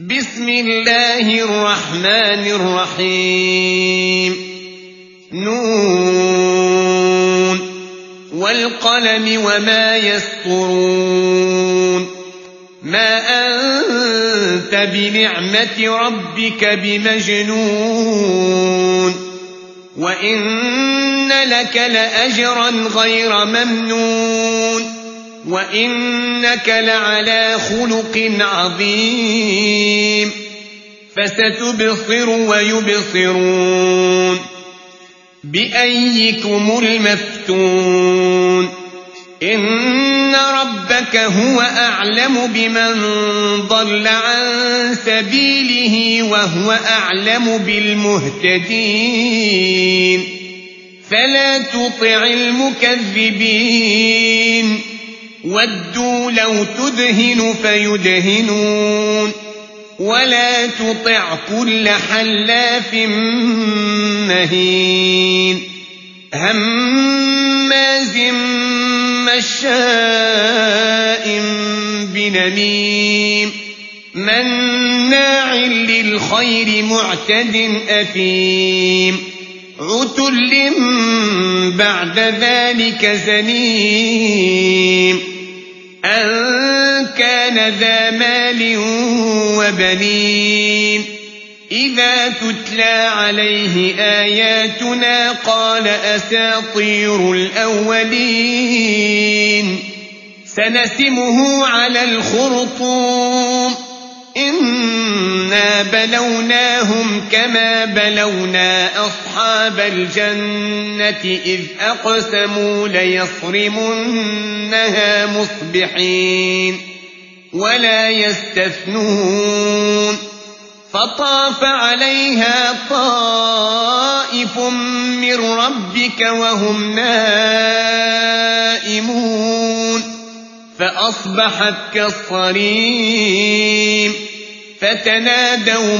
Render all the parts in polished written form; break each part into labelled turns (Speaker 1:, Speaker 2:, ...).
Speaker 1: بسم الله الرحمن الرحيم نون والقلم وما يسطرون ما أنت بنعمة ربك بمجنون وإن لك لأجرا غير ممنون وإنك لعلى خلق عظيم فستبصر ويبصرون بأيكم المفتون إن ربك هو أعلم بمن ضل عن سبيله وهو أعلم بالمهتدين فلا تطع المكذبين ودوا لو تدهن فيدهنون ولا تطع كل حلاف مهين هماز مشاء بنميم مناع للخير معتد أثيم عتل بعد ذلك زنيم أن كان ذا مال وبنين إذا تتلى عليه آياتنا قال أساطير الأولين سنسمه على الخرطوم إنا بلوناهم كما بلونا أصحاب الجنة إذ أقسموا ليصرمنها مصبحين ولا يستثنون فطاف عليها طائف من ربك وهم نائمون فأصبحت كالصريم فتنادوا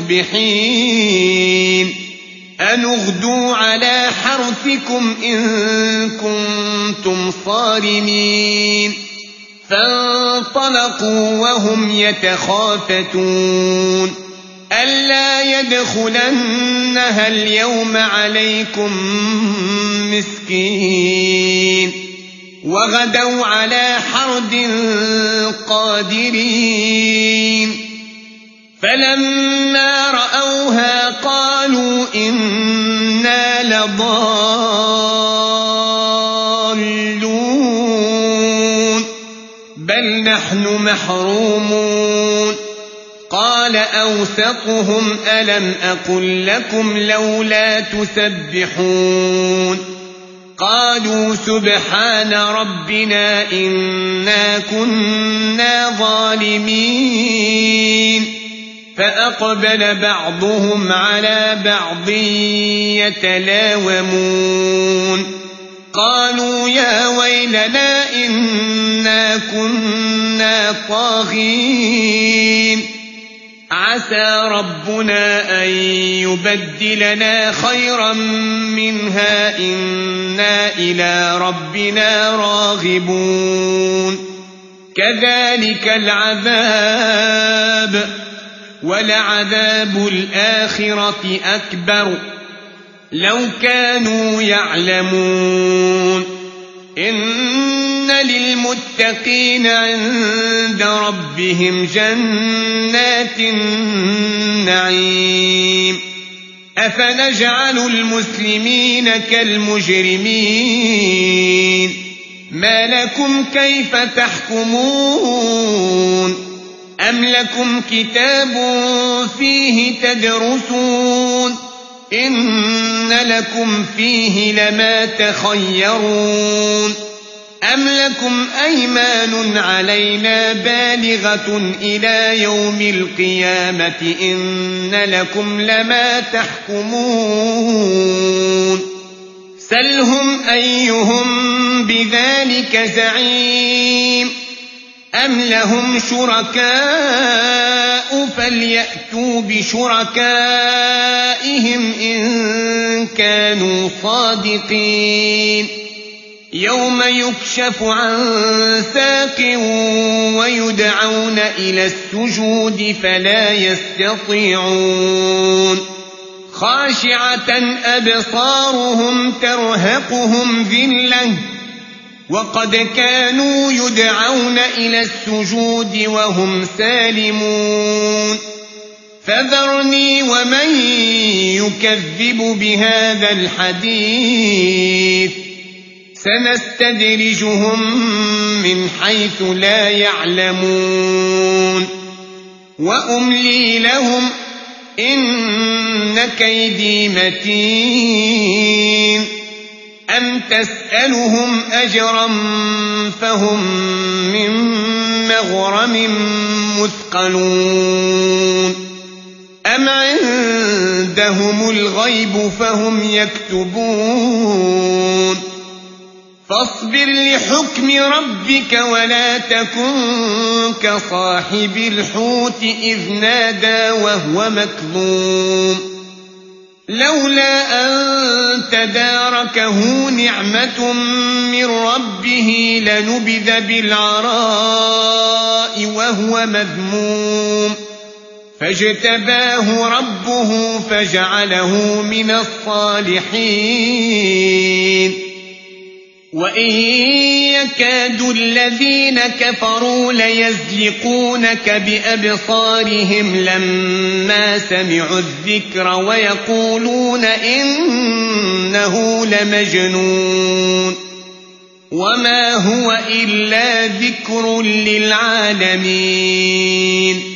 Speaker 1: مصبحين أن اغدوا على حرثكم إن كنتم صارمين فانطلقوا وهم يتخافتون ألا يدخلنها اليوم عليكم مسكين وغدوا على حرد قادرين فلما رأوها قالوا إنا لضالون بل نحن محرومون قال أوسطهم ألم أقل لكم لولا تسبحون قالوا سبحان ربنا إنا كنا ظالمين فأقبل بعضهم على بعض يتلاومون قالوا يا ويلنا إنا كنا طاغين عسى ربنا أن يبدلنا خيرا منها إنا إلى ربنا راغبون كذلك العذاب ولعذاب الآخرة أكبر لو كانوا يعلمون إن للمتقين عند ربهم جنات النعيم أفنجعل المسلمين كالمجرمين ما لكم كيف تحكمون أم لكم كتاب فيه تدرسون إن لكم فيه لما تخيرون أم لكم أيمان علينا بالغة إلى يوم القيامة إن لكم لما تحكمون سلهم أيهم بذلك زعيم أم لهم شركاء فليأتوا بشركائهم إن كانوا صادقين يوم يكشف عن ساق ويدعون إلى السجود فلا يستطيعون خاشعة أبصارهم ترهقهم ذلة وقد كانوا يدعون إلى السجود وهم سالمون فذرني ومن يكذب بهذا الحديث سنستدرجهم من حيث لا يعلمون وأملي لهم إن كيدي متين أم تسألهم أجرا فهم من مغرم مثقلون أم عندهم الغيب فهم يكتبون فاصبر لحكم ربك ولا تكن كصاحب الحوت إذ نادى وهو مكظوم لولا أن تداركه نعمة من ربه لنبذ بالعراء وهو مذموم فاجتباه ربه فجعله من الصالحين وإن يكاد الذين كفروا ليزلقونك بأبصارهم لما سمعوا الذكر ويقولون إنه لمجنون وما هو إلا ذكر للعالمين